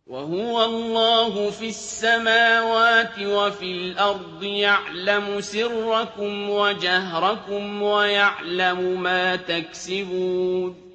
وَهُوَ اللَّهُ فِي السَّمَاوَاتِ وَفِي الْأَرْضِ يَعْلَمُ سِرَّكُمْ وَجَهْرَكُمْ وَيَعْلَمُ مَا تَكْسِبُونَ